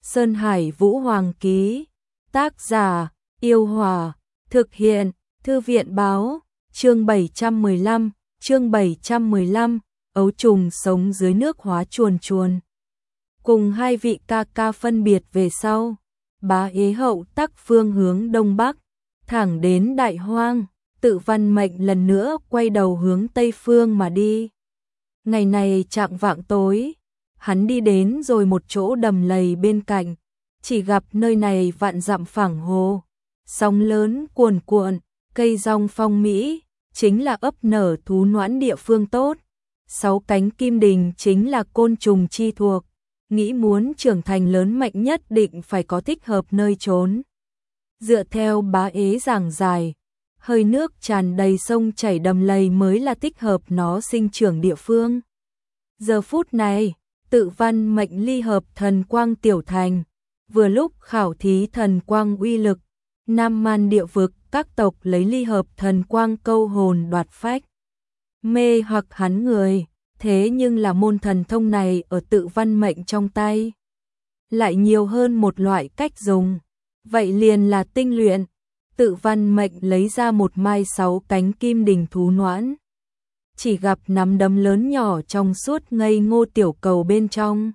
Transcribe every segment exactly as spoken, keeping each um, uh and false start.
Sơn Hải Vũ Hoàng ký. Tác giả: Yêu Hòa. Thực hiện: Thư viện báo. Chương bảy trăm mười lăm, chương bảy trăm mười lăm, ấu trùng sống dưới nước hóa chuồn chuồn. Cùng hai vị ca ca phân biệt về sau, Bá Ế Hậu tắc phương hướng đông bắc, thẳng đến Đại Hoang. Tự Văn Mệnh lần nữa quay đầu hướng tây phương mà đi. Ngày này chạng vạng tối, hắn đi đến rồi một chỗ đầm lầy bên cạnh, chỉ gặp nơi này vạn dặm phẳng hồ, sóng lớn cuồn cuộn, cây rong phong mỹ, chính là ấp nở thú noãn địa phương tốt. Sáu cánh kim đình chính là côn trùng chi thuộc, nghĩ muốn trưởng thành lớn mạnh nhất định phải có thích hợp nơi trốn. Dựa theo Bá Ế giảng giải, hơi nước tràn đầy sông chảy đầm lầy mới là thích hợp nó sinh trưởng địa phương. Giờ phút này, Tự Văn Mệnh ly hợp thần quang tiểu thành, vừa lúc khảo thí thần quang uy lực. Nam Man địa vực các tộc lấy ly hợp thần quang câu hồn đoạt phách, mê hoặc hắn người, thế nhưng là môn thần thông này ở Tự Văn Mệnh trong tay lại nhiều hơn một loại cách dùng, vậy liền là tinh luyện. Tự Văn Mệnh lấy ra một mai sáu cánh kim đình thú noãn, chỉ gặp nắm đấm lớn nhỏ trong suốt ngây ngô tiểu cầu bên trong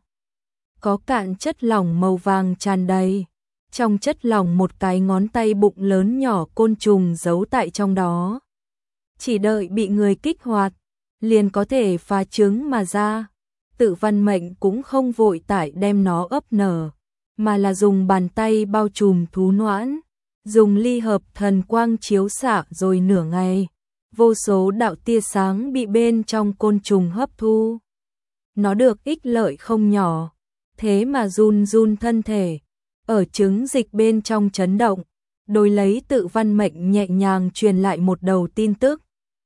có cạn chất lỏng màu vàng tràn đầy. Trong chất lỏng một cái ngón tay bụng lớn nhỏ côn trùng giấu tại trong đó, chỉ đợi bị người kích hoạt liền có thể phá trứng mà ra. Tự Văn Mệnh cũng không vội tải đem nó ấp nở, mà là dùng bàn tay bao trùm thú noãn, dùng ly hợp thần quang chiếu xạ rồi nửa ngày, vô số đạo tia sáng bị bên trong côn trùng hấp thu. Nó được ích lợi không nhỏ, thế mà run run thân thể, ở trứng dịch bên trong chấn động, đối lấy Tự Văn Mệnh nhẹ nhàng truyền lại một đầu tin tức.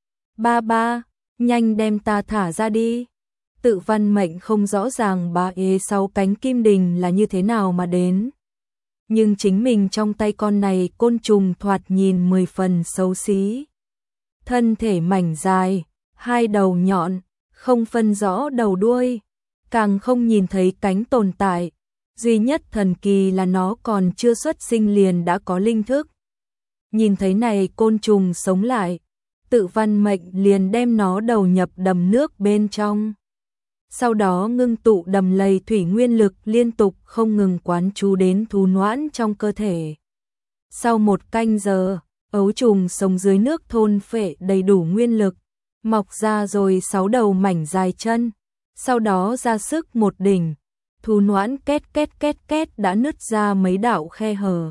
Ba ba, nhanh đem ta thả ra đi. Tự Văn Mệnh không rõ ràng Bá Ế sáu cánh kim đình là như thế nào mà đến, nhưng chính mình trong tay con này côn trùng thoạt nhìn mười phần xấu xí. Thân thể mảnh dài, hai đầu nhọn, không phân rõ đầu đuôi, càng không nhìn thấy cánh tồn tại. Duy nhất thần kỳ là nó còn chưa xuất sinh liền đã có linh thức. Nhìn thấy này côn trùng sống lại, Tự Văn Mệnh liền đem nó đầu nhập đầm nước bên trong. Sau đó ngưng tụ đầm lầy thủy nguyên lực liên tục không ngừng quán chú đến thú noãn trong cơ thể. Sau một canh giờ, ấu trùng sống dưới nước thôn phệ đầy đủ nguyên lực, mọc ra rồi sáu đầu mảnh dài chân, sau đó ra sức một đỉnh. Thú noãn két két két két đã nứt ra mấy đạo khe hở.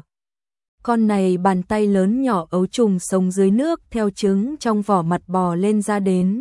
Con này bàn tay lớn nhỏ ấu trùng sống dưới nước theo trứng trong vỏ mặt bò lên ra đến.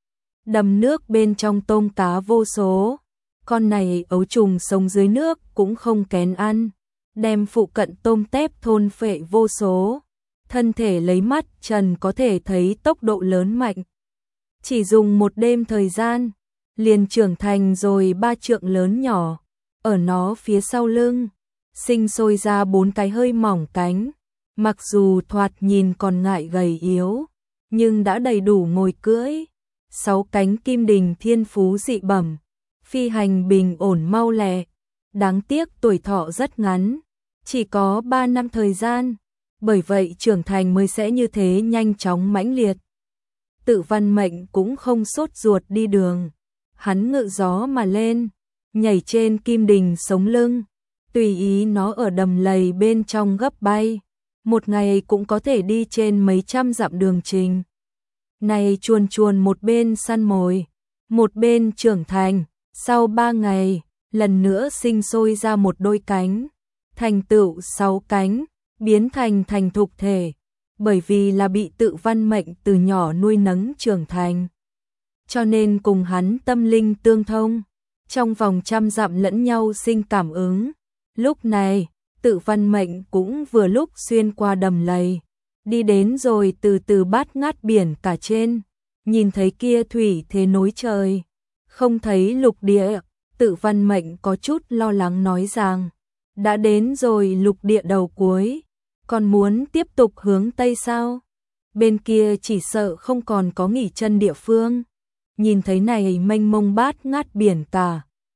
Đầm nước bên trong tôm cá vô số. Con này ấu trùng sống dưới nước cũng không kén ăn, đem phụ cận tôm tép thôn phệ vô số. Thân thể lấy mắt trần có thể thấy tốc độ lớn mạnh. Chỉ dùng một đêm thời gian, liền trưởng thành rồi ba trượng lớn nhỏ. Ở nó phía sau lưng, sinh sôi ra bốn cái hơi mỏng cánh, mặc dù thoạt nhìn còn ngại gầy yếu, nhưng đã đầy đủ ngồi cưỡi. Sáu cánh kim đình thiên phú dị bẩm, phi hành bình ổn mau lẹ, đáng tiếc tuổi thọ rất ngắn, chỉ có ba năm thời gian, bởi vậy trưởng thành mới sẽ như thế nhanh chóng mãnh liệt. Tự Văn Mệnh cũng không sốt ruột đi đường, hắn ngự gió mà lên, nhảy trên kim đình sống lưng, tùy ý nó ở đầm lầy bên trong gấp bay, một ngày cũng có thể đi trên mấy trăm dặm đường trình. Này chuồn chuồn một bên săn mồi, một bên trưởng thành, sau ba ngày, lần nữa sinh sôi ra một đôi cánh, thành tựu sáu cánh, biến thành thành thục thể, bởi vì là bị Tự Văn Mệnh từ nhỏ nuôi nấng trưởng thành, cho nên cùng hắn tâm linh tương thông. Trong vòng trăm dặm lẫn nhau sinh cảm ứng. Lúc này, Tự Văn Mệnh cũng vừa lúc xuyên qua đầm lầy, đi đến rồi từ từ bát ngát biển cả trên, nhìn thấy kia thủy thế nối trời, không thấy lục địa. Tự Văn Mệnh có chút lo lắng nói rằng, đã đến rồi lục địa đầu cuối, còn muốn tiếp tục hướng tây sao? Bên kia chỉ sợ không còn có nghỉ chân địa phương. Nhìn thấy này mênh mông bát ngát biển cả,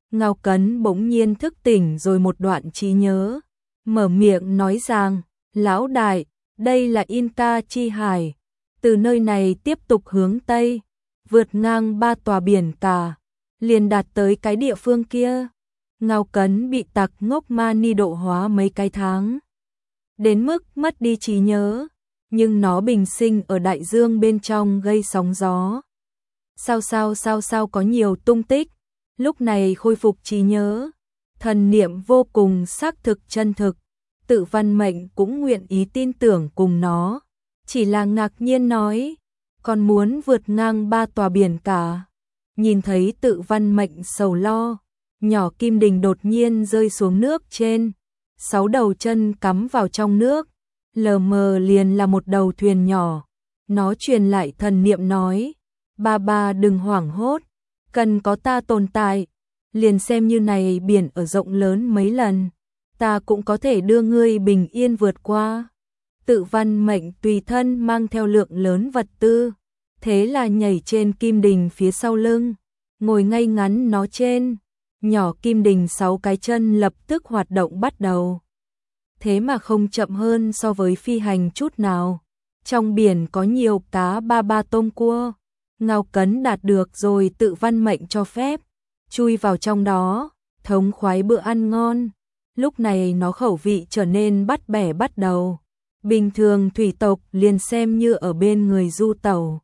Ngao Cấn bỗng nhiên thức tỉnh rồi một đoạn trí nhớ, mở miệng nói rằng, lão đại, đây là Inca chi hải, từ nơi này tiếp tục hướng Tây, vượt ngang ba tòa biển cả, liền đạt tới cái địa phương kia. Ngao Cấn bị tặc ngốc ma ni độ hóa mấy cái tháng, đến mức mất đi trí nhớ, nhưng nó bình sinh ở đại dương bên trong gây sóng gió. Sao sao sao sao có nhiều tung tích, lúc này khôi phục trí nhớ, thần niệm vô cùng xác thực chân thực, Tự Văn Mệnh cũng nguyện ý tin tưởng cùng nó, chỉ là ngạc nhiên nói, còn muốn vượt ngang ba tòa biển cả. Nhìn thấy Tự Văn Mệnh sầu lo, nhỏ Kim Đình đột nhiên rơi xuống nước trên, sáu đầu chân cắm vào trong nước, lờ mờ liền là một đầu thuyền nhỏ. Nó truyền lại thần niệm nói, ba ba đừng hoảng hốt, cần có ta tồn tại, liền xem như này biển ở rộng lớn mấy lần, ta cũng có thể đưa ngươi bình yên vượt qua. Tự Văn Mệnh tùy thân mang theo lượng lớn vật tư, thế là nhảy trên Kim Đình phía sau lưng, ngồi ngay ngắn nó trên, nhỏ Kim Đình sáu cái chân lập tức hoạt động bắt đầu. Thế mà không chậm hơn so với phi hành chút nào. Trong biển có nhiều cá ba ba tôm cua, Ngao Cấn đạt được rồi Tự Văn Mệnh cho phép, chui vào trong đó, thống khoái bữa ăn ngon. Lúc này nó khẩu vị trở nên bắt bẻ bắt đầu. Bình thường thủy tộc liền xem như ở bên người du tẩu.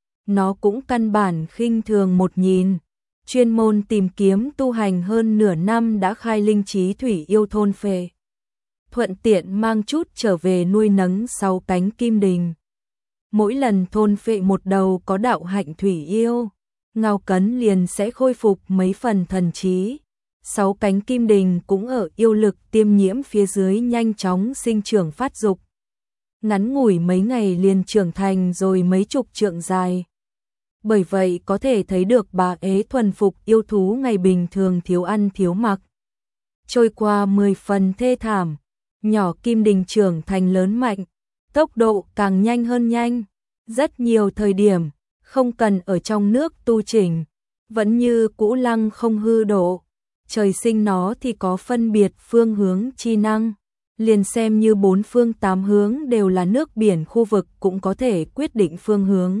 Nó cũng căn bản khinh thường một nhìn, chuyên môn tìm kiếm tu hành hơn nửa năm đã khai linh trí thủy yêu thôn phệ. Thuận tiện mang chút trở về nuôi nấng sáu cánh Kim Đình. Mỗi lần thôn phệ một đầu có đạo hạnh thủy yêu, Ngao Cấn liền sẽ khôi phục mấy phần thần trí. Sáu cánh Kim Đình cũng ở yêu lực tiêm nhiễm phía dưới nhanh chóng sinh trưởng phát dục. Ngắn ngủi mấy ngày liền trưởng thành rồi mấy chục trượng dài. Bởi vậy có thể thấy được bà ế thuần phục yêu thú ngày bình thường thiếu ăn thiếu mặc. Trôi qua mười phần thê thảm, nhỏ Kim Đình trưởng thành lớn mạnh, tốc độ càng nhanh hơn nhanh. Rất nhiều thời điểm, không cần ở trong nước tu chỉnh, vẫn như cũ lăng không hư độ. Trời sinh nó thì có phân biệt phương hướng chi năng, liền xem như bốn phương tám hướng đều là nước biển khu vực cũng có thể quyết định phương hướng.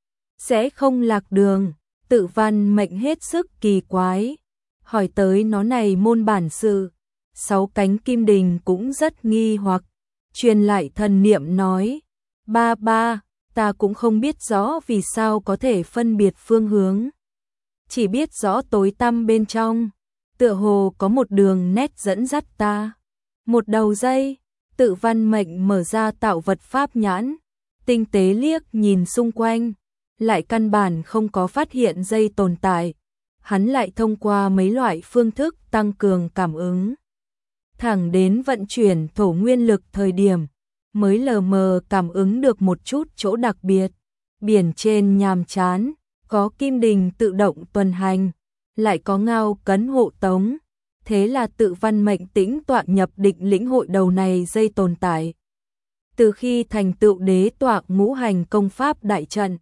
Sẽ không lạc đường. Tự Văn Mệnh hết sức kỳ quái, hỏi tới nó này môn bản sự. Sáu cánh Kim Đình cũng rất nghi hoặc, truyền lại thần niệm nói, ba ba, ta cũng không biết rõ vì sao có thể phân biệt phương hướng. Chỉ biết rõ tối tăm bên trong, tựa hồ có một đường nét dẫn dắt ta. Một đầu dây, Tự Văn Mệnh mở ra tạo vật pháp nhãn, tinh tế liếc nhìn xung quanh, lại căn bản không có phát hiện dây tồn tại. Hắn lại thông qua mấy loại phương thức tăng cường cảm ứng. Thẳng đến vận chuyển thổ nguyên lực thời điểm, mới lờ mờ cảm ứng được một chút chỗ đặc biệt. Biển trên nhàm chán, có Kim Đình tự động tuần hành, lại có Ngao Cấn hộ tống. Thế là Tự Văn Mệnh tĩnh tọa nhập định lĩnh hội đầu này dây tồn tại. Từ khi thành tựu đế tọa ngũ hành công pháp đại trận,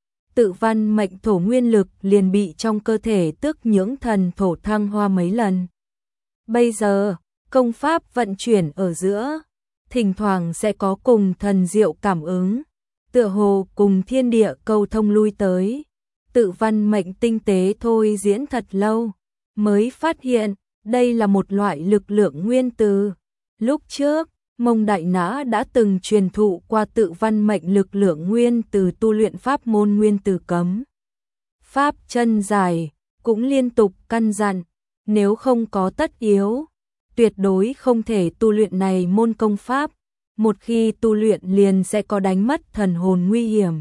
Tự Văn Mệnh thổ nguyên lực liền bị trong cơ thể tước nhưỡng thần thổ thăng hoa mấy lần. Bây giờ, công pháp vận chuyển ở giữa, thỉnh thoảng sẽ có cùng thần diệu cảm ứng, tựa hồ cùng thiên địa câu thông lui tới. Tự Văn Mệnh tinh tế thôi diễn thật lâu, mới phát hiện đây là một loại lực lượng nguyên từ. Lúc trước, Mông Đại Nã đã từng truyền thụ qua Tự Văn Mệnh lực lượng nguyên từ tu luyện pháp môn nguyên từ cấm. Pháp chân dài, cũng liên tục căn dặn, nếu không có tất yếu, tuyệt đối không thể tu luyện này môn công pháp, một khi tu luyện liền sẽ có đánh mất thần hồn nguy hiểm.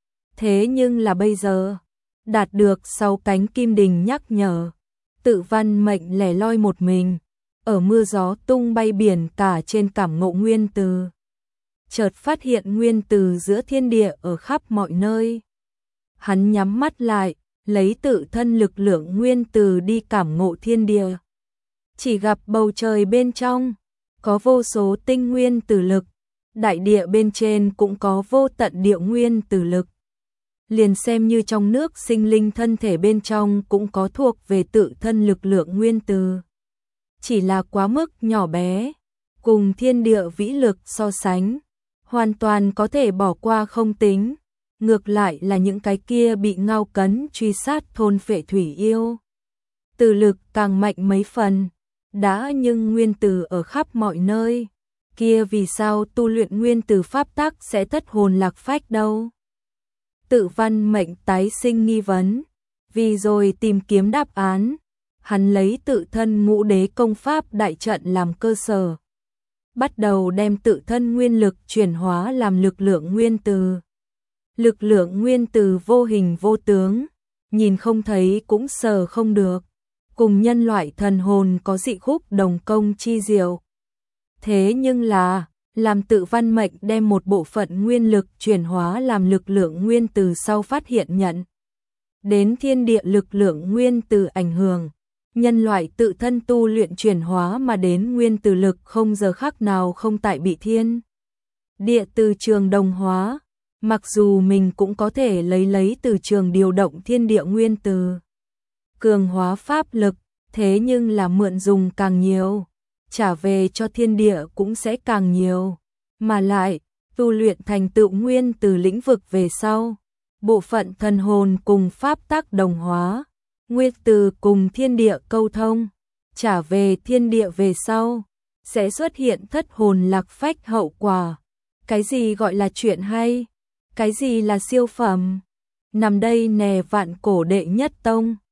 Thế nhưng là bây giờ, đạt được sáu cánh Kim Đình nhắc nhở, Tự Văn Mệnh lẻ loi một mình, ở mưa gió tung bay biển cả trên cảm ngộ nguyên từ. Chợt phát hiện nguyên từ giữa thiên địa ở khắp mọi nơi. Hắn nhắm mắt lại, lấy tự thân lực lượng nguyên từ đi cảm ngộ thiên địa. Chỉ gặp bầu trời bên trong, có vô số tinh nguyên từ lực, đại địa bên trên cũng có vô tận địa nguyên từ lực. liền xem như trong nước sinh linh thân thể bên trong cũng có thuộc về tự thân lực lượng nguyên từ. Chỉ là quá mức nhỏ bé, cùng thiên địa vĩ lực so sánh, hoàn toàn có thể bỏ qua không tính. Ngược lại là những cái kia bị Ngao Cấn truy sát thôn phệ thủy yêu, từ lực càng mạnh mấy phần, đã nhưng nguyên tử ở khắp mọi nơi, kia vì sao tu luyện nguyên tử pháp tắc sẽ thất hồn lạc phách đâu? Tự Văn Mệnh tái sinh nghi vấn, vì rồi tìm kiếm đáp án, hắn lấy tự thân ngũ đế công pháp đại trận làm cơ sở, bắt đầu đem tự thân nguyên lực chuyển hóa làm lực lượng nguyên tử. Lực lượng nguyên tử vô hình vô tướng, nhìn không thấy cũng sờ không được, cùng nhân loại thần hồn có dị khúc đồng công chi diệu. Thế nhưng là, làm Tự Văn Mệnh đem một bộ phận nguyên lực chuyển hóa làm lực lượng nguyên tử sau phát hiện nhận đến thiên địa lực lượng nguyên tử ảnh hưởng, nhân loại tự thân tu luyện chuyển hóa mà đến nguyên tử lực không giờ khắc nào không tại bị thiên địa từ trường đồng hóa. Mặc dù mình cũng có thể lấy lấy từ trường điều động thiên địa nguyên tử, cường hóa pháp lực, thế nhưng là mượn dùng càng nhiều, trả về cho thiên địa cũng sẽ càng nhiều. Mà lại, tu luyện thành tựu nguyên từ lĩnh vực về sau, bộ phận thần hồn cùng pháp tắc đồng hóa, nguyên từ cùng thiên địa câu thông, trả về thiên địa về sau, sẽ xuất hiện thất hồn lạc phách hậu quả. Cái gì gọi là chuyện hay? Cái gì là siêu phẩm? Nằm đây nè vạn cổ đệ nhất tông.